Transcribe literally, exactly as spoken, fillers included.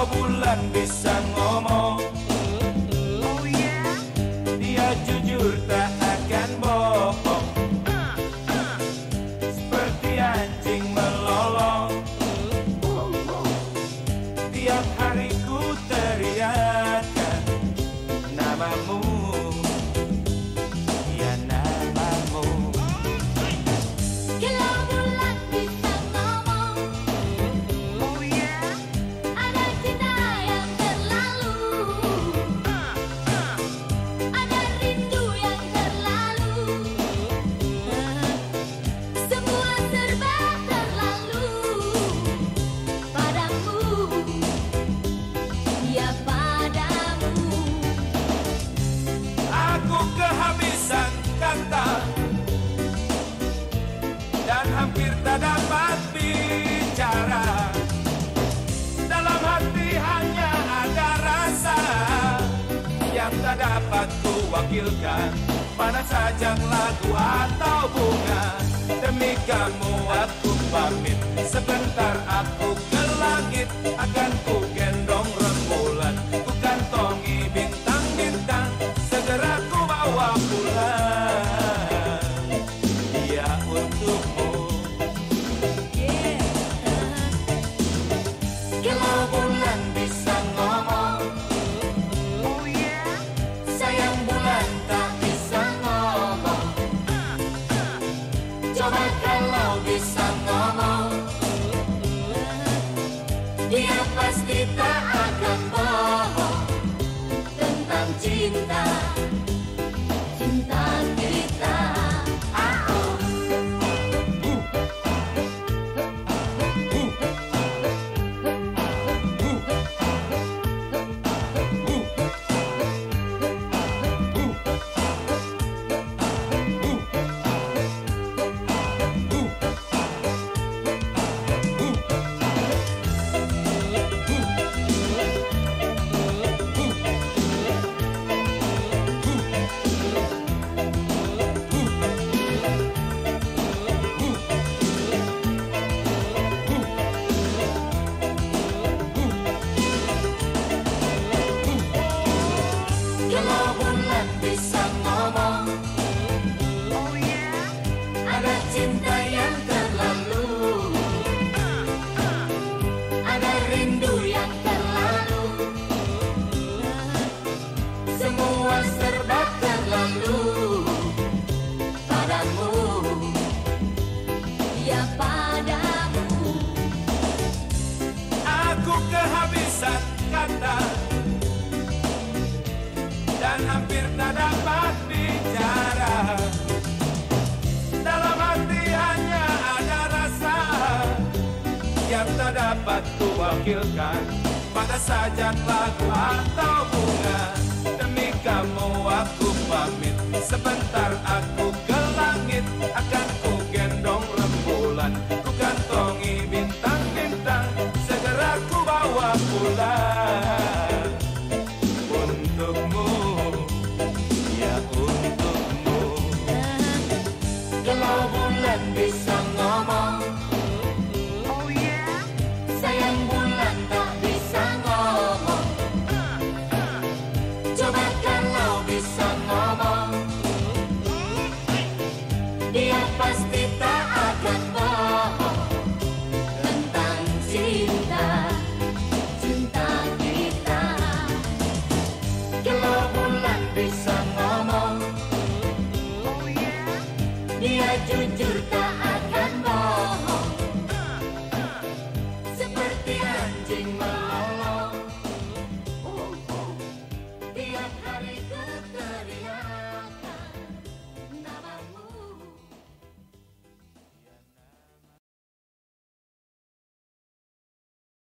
Kalau bulan bisa ngomong, Oh yeah. dia jujur tak akan bohong. Seperti anjing melolong, tiap hari ku teriakan namamu, ya namamu. Kalau bulan bisa ngomong, Oh yeah. ada cinta yang terlalu, ada rindu yang terlalu, semua serba terlalu padamu, ya padamu. Aku kehabisan kata dan hampir tak dapat bicara. Dalam hati hanya ada rasa yang tak dapat ku wakilkan pada sajak lagu atau bunga. Demi kamu aku pamit, sebentar aku ke langit, akan ku gendong rembulan, ku kantongi bintang-bintang, segera ku bawa pulang. Dia untukmu. Kalau bulan bisa ngomong, Oh yeah. sayang bulan tak bisa ngomong. Coba kalau bisa ngomong, dia pasti tak akan bohong tentang cinta, cinta kita. Ah, oh. Kalau bulan bisa ngomong, Oh yeah. ada cinta yang terlalu, ada rindu yang terlalu, semua serba terlalu padamu, Ya padamu. aku kehabisan kata dan hampir tak dapat bicara. Dalam hati hanya ada rasa yang tak dapat ku wakilkan pada sajak lagu atau bunga. Demi kamu aku pamit, sebentar aku ke langit, akan ku gendong rembulan, ku kantongi bintang-bintang, segera ku bawa pulang. Untukmu, ya untukmu. Kalau bulan bisa ngomong, Oh yeah. sayang bulan tak bisa ngomong. Coba kalau bisa ngomong, dia pasti tak akan bohong tentang cinta, cinta kita. Kalau bulan bisa ngomong, Oh yeah. dia jujur tak akan bohong, seperti anjing.